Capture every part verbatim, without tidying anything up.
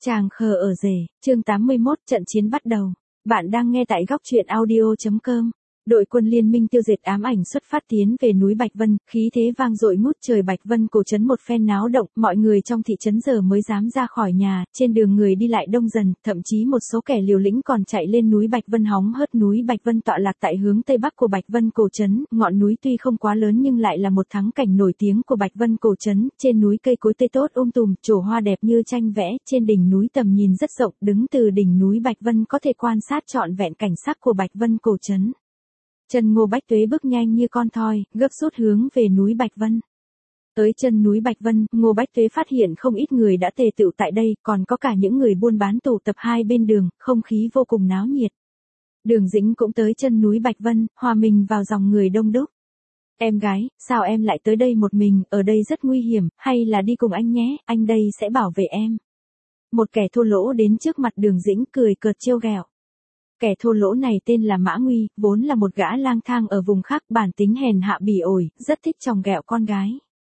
Chàng khờ ở rể, chương tám mươi mốt, trận chiến bắt đầu. Bạn đang nghe tại góc truyện audio chấm com. Đội quân liên minh tiêu diệt ám ảnh xuất phát tiến về núi Bạch Vân, khí thế vang dội ngút trời. Bạch Vân cổ trấn một phen náo động, mọi người trong thị trấn giờ mới dám ra khỏi nhà, trên đường người đi lại đông dần, thậm chí một số kẻ liều lĩnh còn chạy lên núi Bạch Vân hóng hớt. Núi Bạch Vân tọa lạc tại hướng tây bắc của Bạch Vân cổ trấn, ngọn núi tuy không quá lớn nhưng lại là một thắng cảnh nổi tiếng của Bạch Vân cổ trấn. Trên núi cây cối tươi tốt um tùm, trổ hoa đẹp như tranh vẽ, trên đỉnh núi tầm nhìn rất rộng, đứng từ đỉnh núi Bạch Vân có thể quan sát trọn vẹn cảnh sắc của Bạch Vân cổ trấn. Chân Ngô Bách Tuế bước nhanh như con thoi, gấp rút hướng về núi Bạch Vân. Tới chân núi Bạch Vân, Ngô Bách Tuế phát hiện không ít người đã tề tựu tại đây, còn có cả những người buôn bán tụ tập hai bên đường, không khí vô cùng náo nhiệt. Đường Dĩnh cũng tới chân núi Bạch Vân, hòa mình vào dòng người đông đúc. Em gái, sao em lại tới đây một mình, ở đây rất nguy hiểm, hay là đi cùng anh nhé, anh đây sẽ bảo vệ em. Một kẻ thô lỗ đến trước mặt Đường Dĩnh cười cợt trêu ghẹo. Kẻ thô lỗ này tên là Mã Nguy, vốn là một gã lang thang ở vùng khác, bản tính hèn hạ bỉ ổi, rất thích chòng ghẹo con gái.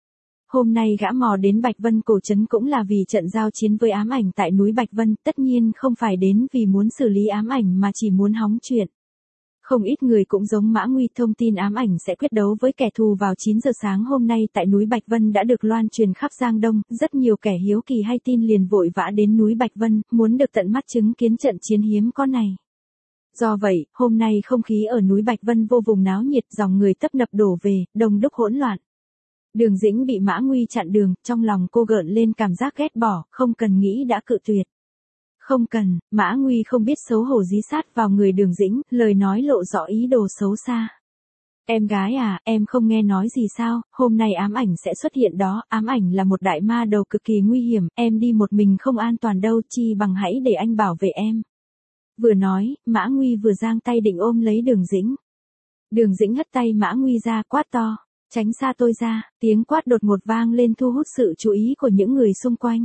Hôm nay gã mò đến Bạch Vân cổ trấn cũng là vì trận giao chiến với ám ảnh tại núi Bạch Vân, tất nhiên không phải đến vì muốn xử lý ám ảnh mà chỉ muốn hóng chuyện. Không ít người cũng giống Mã Nguy thông tin ám ảnh sẽ quyết đấu với kẻ thù vào chín giờ sáng hôm nay tại núi Bạch Vân đã được loan truyền khắp Giang Đông, rất nhiều kẻ hiếu kỳ hay tin liền vội vã đến núi Bạch Vân, muốn được tận mắt chứng kiến trận chiến hiếm có này. Do vậy, hôm nay không khí ở núi Bạch Vân vô cùng náo nhiệt, dòng người tấp nập đổ về, đông đúc hỗn loạn. Đường Dĩnh bị Mã Nguy chặn đường, trong lòng cô gợn lên cảm giác ghét bỏ, không cần nghĩ đã cự tuyệt. Không cần, Mã Nguy không biết xấu hổ dí sát vào người Đường Dĩnh, lời nói lộ rõ ý đồ xấu xa. Em gái à, em không nghe nói gì sao, hôm nay ám ảnh sẽ xuất hiện đó, ám ảnh là một đại ma đầu cực kỳ nguy hiểm, em đi một mình không an toàn đâu, chi bằng hãy để anh bảo vệ em. Vừa nói, Mã Nguy vừa giang tay định ôm lấy Đường Dĩnh. Đường Dĩnh hất tay Mã Nguy ra, quát to, tránh xa tôi ra, tiếng quát đột ngột vang lên thu hút sự chú ý của những người xung quanh.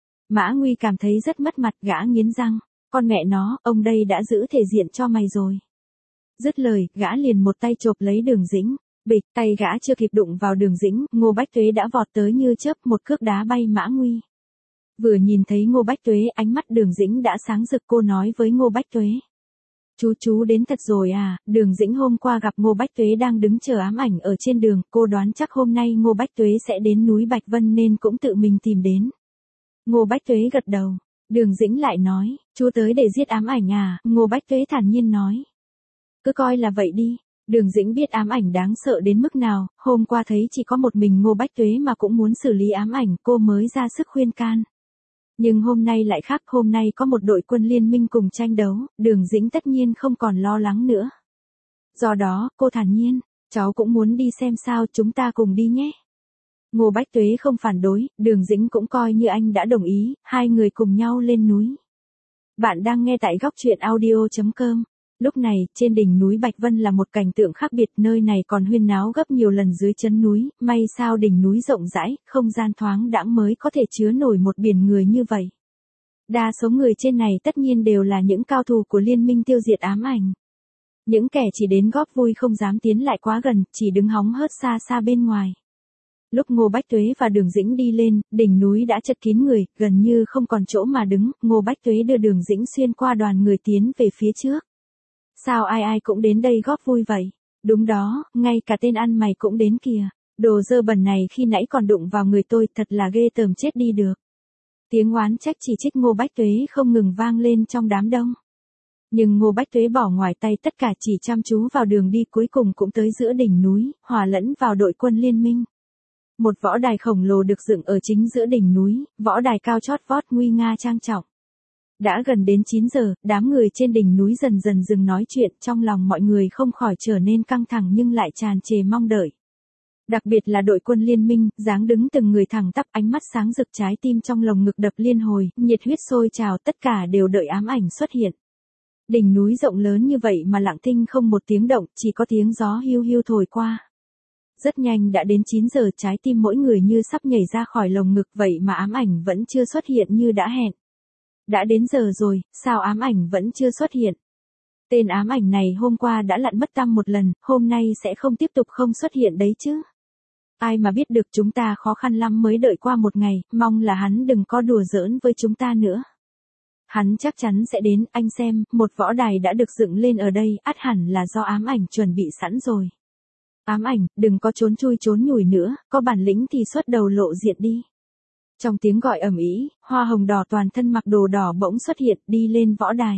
Mã Nguy cảm thấy rất mất mặt, gã nghiến răng, con mẹ nó, ông đây đã giữ thể diện cho mày rồi. Dứt lời, gã liền một tay chộp lấy Đường Dĩnh, bịch, tay gã chưa kịp đụng vào Đường Dĩnh, Ngô Bách Tuế đã vọt tới như chớp, một cước đá bay Mã Nguy. Vừa nhìn thấy Ngô Bách Tuế, ánh mắt Đường Dĩnh đã sáng rực, cô nói với Ngô Bách Tuế. Chú chú đến thật rồi à, Đường Dĩnh hôm qua gặp Ngô Bách Tuế đang đứng chờ ám ảnh ở trên đường, cô đoán chắc hôm nay Ngô Bách Tuế sẽ đến núi Bạch Vân nên cũng tự mình tìm đến. Ngô Bách Tuế gật đầu, Đường Dĩnh lại nói, chú tới để giết ám ảnh à, Ngô Bách Tuế thản nhiên nói. Cứ coi là vậy đi. Đường Dĩnh biết ám ảnh đáng sợ đến mức nào, hôm qua thấy chỉ có một mình Ngô Bách Tuế mà cũng muốn xử lý ám ảnh, cô mới ra sức khuyên can. Nhưng hôm nay lại khác, hôm nay có một đội quân liên minh cùng tranh đấu, Đường Dĩnh tất nhiên không còn lo lắng nữa. Do đó, cô thản nhiên, cháu cũng muốn đi xem sao, chúng ta cùng đi nhé. Ngô Bách Tuế không phản đối, Đường Dĩnh cũng coi như anh đã đồng ý, hai người cùng nhau lên núi. Bạn đang nghe tại góc truyện audio chấm com. Lúc này, trên đỉnh núi Bạch Vân là một cảnh tượng khác biệt, nơi này còn huyên náo gấp nhiều lần dưới chân núi, may sao đỉnh núi rộng rãi, không gian thoáng đãng mới có thể chứa nổi một biển người như vậy. Đa số người trên này tất nhiên đều là những cao thủ của liên minh tiêu diệt ám ảnh. Những kẻ chỉ đến góp vui không dám tiến lại quá gần, chỉ đứng hóng hớt xa xa bên ngoài. Lúc Ngô Bách Tuế và Đường Dĩnh đi lên, đỉnh núi đã chật kín người, gần như không còn chỗ mà đứng, Ngô Bách Tuế đưa Đường Dĩnh xuyên qua đoàn người tiến về phía trước. Sao ai ai cũng đến đây góp vui vậy? Đúng đó, ngay cả tên ăn mày cũng đến kìa. Đồ dơ bẩn này khi nãy còn đụng vào người tôi, thật là ghê tởm chết đi được. Tiếng oán trách chỉ trích Ngô Bách Tuế không ngừng vang lên trong đám đông. Nhưng Ngô Bách Tuế bỏ ngoài tay tất cả, chỉ chăm chú vào đường đi, cuối cùng cũng tới giữa đỉnh núi, hòa lẫn vào đội quân liên minh. Một võ đài khổng lồ được dựng ở chính giữa đỉnh núi, võ đài cao chót vót nguy nga trang trọng. Đã gần đến chín giờ, đám người trên đỉnh núi dần dần dừng nói chuyện, trong lòng mọi người không khỏi trở nên căng thẳng nhưng lại tràn trề mong đợi. Đặc biệt là đội quân liên minh, dáng đứng từng người thẳng tắp, ánh mắt sáng rực, trái tim trong lồng ngực đập liên hồi, nhiệt huyết sôi trào, tất cả đều đợi ám ảnh xuất hiện. Đỉnh núi rộng lớn như vậy mà lặng thinh không một tiếng động, chỉ có tiếng gió hiu hiu thổi qua. Rất nhanh đã đến chín giờ, trái tim mỗi người như sắp nhảy ra khỏi lồng ngực, vậy mà ám ảnh vẫn chưa xuất hiện như đã hẹn. Đã đến giờ rồi, sao ám ảnh vẫn chưa xuất hiện? Tên ám ảnh này hôm qua đã lặn mất tăm một lần, hôm nay sẽ không tiếp tục không xuất hiện đấy chứ? Ai mà biết được, chúng ta khó khăn lắm mới đợi qua một ngày, mong là hắn đừng có đùa giỡn với chúng ta nữa. Hắn chắc chắn sẽ đến, anh xem, một võ đài đã được dựng lên ở đây, ắt hẳn là do ám ảnh chuẩn bị sẵn rồi. Ám ảnh, đừng có trốn chui trốn nhủi nữa, có bản lĩnh thì xuất đầu lộ diện đi. Trong tiếng gọi ầm ĩ, hoa hồng đỏ toàn thân mặc đồ đỏ bỗng xuất hiện, đi lên võ đài.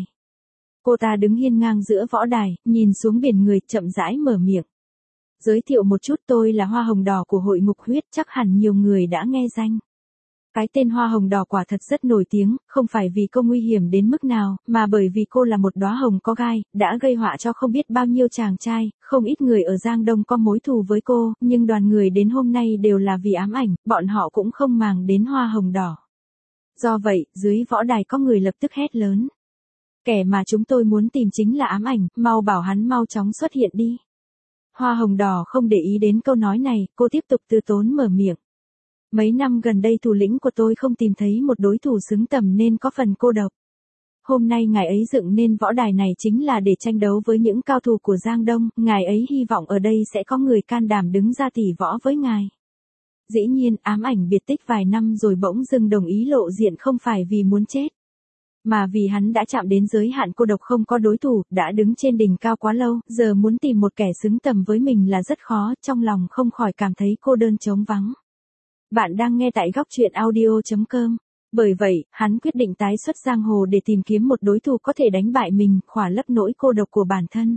Cô ta đứng hiên ngang giữa võ đài, nhìn xuống biển người, chậm rãi mở miệng. Giới thiệu một chút, tôi là hoa hồng đỏ của hội ngục huyết, chắc hẳn nhiều người đã nghe danh. Cái tên hoa hồng đỏ quả thật rất nổi tiếng, không phải vì cô nguy hiểm đến mức nào, mà bởi vì cô là một đóa hồng có gai, đã gây họa cho không biết bao nhiêu chàng trai, không ít người ở Giang Đông có mối thù với cô, nhưng đoàn người đến hôm nay đều là vì ám ảnh, bọn họ cũng không màng đến hoa hồng đỏ. Do vậy, dưới võ đài có người lập tức hét lớn. Kẻ mà chúng tôi muốn tìm chính là ám ảnh, mau bảo hắn mau chóng xuất hiện đi. Hoa hồng đỏ không để ý đến câu nói này, cô tiếp tục từ tốn mở miệng. Mấy năm gần đây thủ lĩnh của tôi không tìm thấy một đối thủ xứng tầm nên có phần cô độc. Hôm nay ngài ấy dựng nên võ đài này chính là để tranh đấu với những cao thủ của Giang Đông, ngài ấy hy vọng ở đây sẽ có người can đảm đứng ra tỉ võ với ngài. Dĩ nhiên, ám ảnh biệt tích vài năm rồi bỗng dưng đồng ý lộ diện không phải vì muốn chết, mà vì hắn đã chạm đến giới hạn cô độc không có đối thủ, đã đứng trên đỉnh cao quá lâu, giờ muốn tìm một kẻ xứng tầm với mình là rất khó, trong lòng không khỏi cảm thấy cô đơn trống vắng. Bạn đang nghe tại góc truyện audio chấm com. Bởi vậy, hắn quyết định tái xuất giang hồ để tìm kiếm một đối thủ có thể đánh bại mình, khỏa lấp nỗi cô độc của bản thân.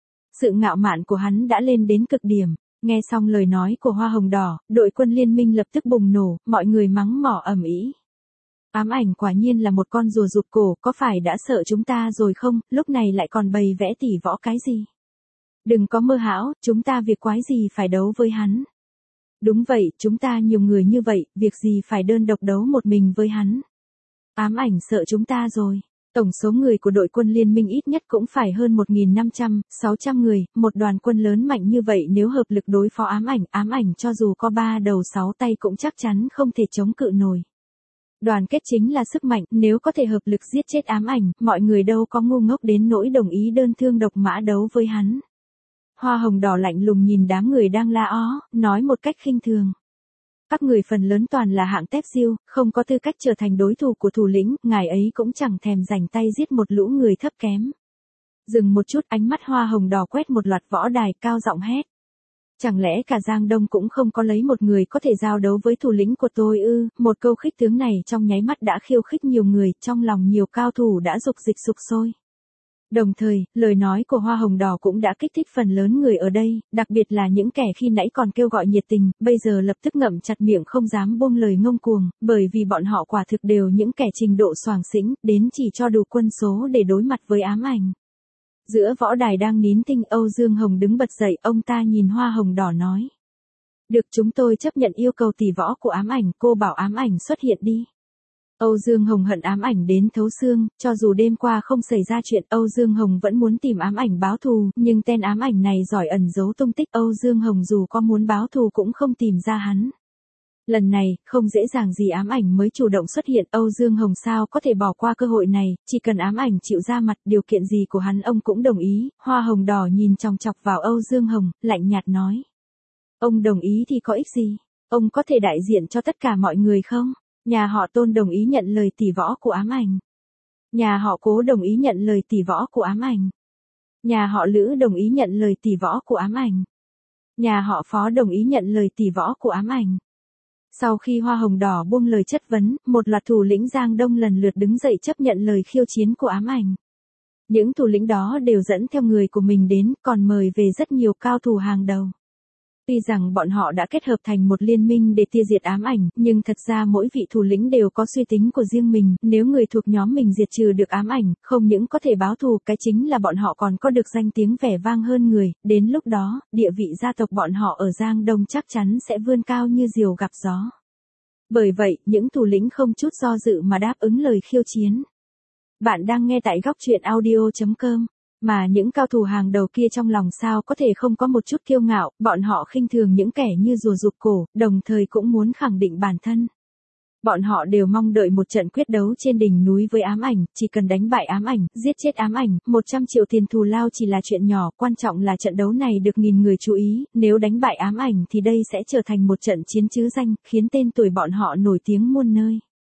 Sự ngạo mạn của hắn đã lên đến cực điểm. Nghe xong lời nói của Hoa Hồng Đỏ, đội quân liên minh lập tức bùng nổ, mọi người mắng mỏ ầm ĩ. Ám ảnh quả nhiên là một con rùa rụt cổ, có phải đã sợ chúng ta rồi không, lúc này lại còn bày vẽ tỉ võ cái gì. Đừng có mơ hão, chúng ta việc quái gì phải đấu với hắn. Đúng vậy, chúng ta nhiều người như vậy, việc gì phải đơn độc đấu một mình với hắn. Ám ảnh sợ chúng ta rồi. Tổng số người của đội quân liên minh ít nhất cũng phải hơn một nghìn năm trăm, sáu trăm người, một đoàn quân lớn mạnh như vậy nếu hợp lực đối phó ám ảnh, ám ảnh cho dù có ba đầu sáu tay cũng chắc chắn không thể chống cự nổi. Đoàn kết chính là sức mạnh, nếu có thể hợp lực giết chết ám ảnh, mọi người đâu có ngu ngốc đến nỗi đồng ý đơn thương độc mã đấu với hắn. Hoa Hồng Đỏ lạnh lùng nhìn đám người đang la ó, nói một cách khinh thường. Các người phần lớn toàn là hạng tép diêu, không có tư cách trở thành đối thủ của thủ lĩnh, ngài ấy cũng chẳng thèm rảnh tay giết một lũ người thấp kém. Dừng một chút, ánh mắt Hoa Hồng Đỏ quét một loạt võ đài, cao giọng hét. Chẳng lẽ cả Giang Đông cũng không có lấy một người có thể giao đấu với thủ lĩnh của tôi ư? Một câu khích tướng này trong nháy mắt đã khiêu khích nhiều người, trong lòng nhiều cao thủ đã dục dịch sục sôi. Đồng thời, lời nói của Hoa Hồng Đỏ cũng đã kích thích phần lớn người ở đây, đặc biệt là những kẻ khi nãy còn kêu gọi nhiệt tình, bây giờ lập tức ngậm chặt miệng không dám buông lời ngông cuồng, bởi vì bọn họ quả thực đều những kẻ trình độ xoàng xĩnh, đến chỉ cho đủ quân số để đối mặt với ám ảnh. Giữa võ đài đang nín thinh, Âu Dương Hồng đứng bật dậy, ông ta nhìn Hoa Hồng Đỏ nói. Được, chúng tôi chấp nhận yêu cầu tỷ võ của ám ảnh, cô bảo ám ảnh xuất hiện đi. Âu Dương Hồng hận ám ảnh đến thấu xương, cho dù đêm qua không xảy ra chuyện, Âu Dương Hồng vẫn muốn tìm ám ảnh báo thù, nhưng tên ám ảnh này giỏi ẩn giấu tung tích, Âu Dương Hồng dù có muốn báo thù cũng không tìm ra hắn. Lần này, không dễ dàng gì ám ảnh mới chủ động xuất hiện, Âu Dương Hồng sao có thể bỏ qua cơ hội này, chỉ cần ám ảnh chịu ra mặt, điều kiện gì của hắn ông cũng đồng ý. Hoa Hồng Đỏ nhìn chòng chọc vào Âu Dương Hồng, lạnh nhạt nói. Ông đồng ý thì có ích gì? Ông có thể đại diện cho tất cả mọi người không? Nhà họ Tôn đồng ý nhận lời tỷ võ của ám ảnh. Nhà họ Cố đồng ý nhận lời tỷ võ của ám ảnh. Nhà họ Lữ đồng ý nhận lời tỷ võ của ám ảnh. Nhà họ Phó đồng ý nhận lời tỷ võ của ám ảnh. Sau khi Hoa Hồng Đỏ buông lời chất vấn, một loạt thủ lĩnh Giang Đông lần lượt đứng dậy chấp nhận lời khiêu chiến của ám ảnh. Những thủ lĩnh đó đều dẫn theo người của mình đến, còn mời về rất nhiều cao thủ hàng đầu. Tuy rằng bọn họ đã kết hợp thành một liên minh để tiêu diệt ám ảnh, nhưng thật ra mỗi vị thủ lĩnh đều có suy tính của riêng mình, nếu người thuộc nhóm mình diệt trừ được ám ảnh, không những có thể báo thù, cái chính là bọn họ còn có được danh tiếng vẻ vang hơn người, đến lúc đó, địa vị gia tộc bọn họ ở Giang Đông chắc chắn sẽ vươn cao như diều gặp gió. Bởi vậy, những thủ lĩnh không chút do dự mà đáp ứng lời khiêu chiến. Bạn đang nghe tại góc truyện audio chấm com. Mà những cao thủ hàng đầu kia trong lòng sao có thể không có một chút kiêu ngạo, bọn họ khinh thường những kẻ như rùa rụt cổ, đồng thời cũng muốn khẳng định bản thân. Bọn họ đều mong đợi một trận quyết đấu trên đỉnh núi với ám ảnh, chỉ cần đánh bại ám ảnh, giết chết ám ảnh, một trăm triệu tiền thù lao chỉ là chuyện nhỏ, quan trọng là trận đấu này được nghìn người chú ý, nếu đánh bại ám ảnh thì đây sẽ trở thành một trận chiến chứ danh, khiến tên tuổi bọn họ nổi tiếng muôn nơi.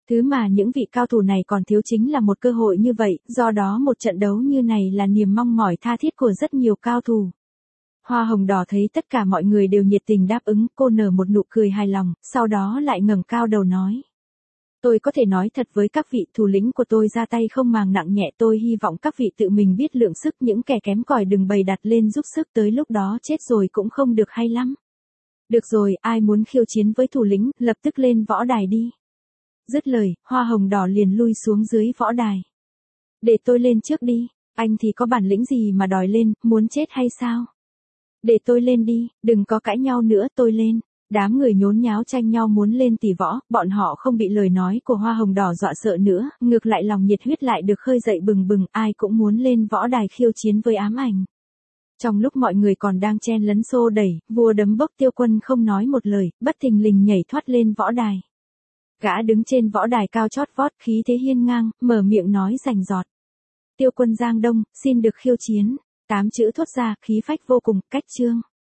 Thứ mà những vị cao thủ này còn thiếu chính là một cơ hội như vậy, do đó một trận đấu như này là niềm mong mỏi tha thiết của rất nhiều cao thủ. Hoa hồng đỏ thấy tất cả mọi người đều nhiệt tình đáp ứng, cô nở một nụ cười hài lòng, sau đó lại ngẩng cao đầu nói. Tôi có thể nói thật với các vị, thủ lĩnh của tôi ra tay không màng nặng nhẹ, tôi hy vọng các vị tự mình biết lượng sức, những kẻ kém cỏi đừng bày đặt lên giúp sức, tới lúc đó chết rồi cũng không được hay lắm. Được rồi, ai muốn khiêu chiến với thủ lĩnh, lập tức lên võ đài đi. Dứt lời, hoa hồng đỏ liền lui xuống dưới võ đài. Để tôi lên trước đi, anh thì có bản lĩnh gì mà đòi lên, muốn chết hay sao? Để tôi lên đi, đừng có cãi nhau nữa, tôi lên. Đám người nhốn nháo tranh nhau muốn lên tỷ võ, bọn họ không bị lời nói của hoa hồng đỏ dọa sợ nữa, ngược lại lòng nhiệt huyết lại được khơi dậy bừng bừng, ai cũng muốn lên võ đài khiêu chiến với ám ảnh. Trong lúc mọi người còn đang chen lấn xô đẩy, vua đấm bốc Tiêu Quân không nói một lời, bất thình lình nhảy thoát lên võ đài. Gã đứng trên võ đài cao chót vót, khí thế hiên ngang, mở miệng nói rành rọt. Tiêu Quân Giang Đông, xin được khiêu chiến. Tám chữ thốt ra, khí phách vô cùng, cách chương.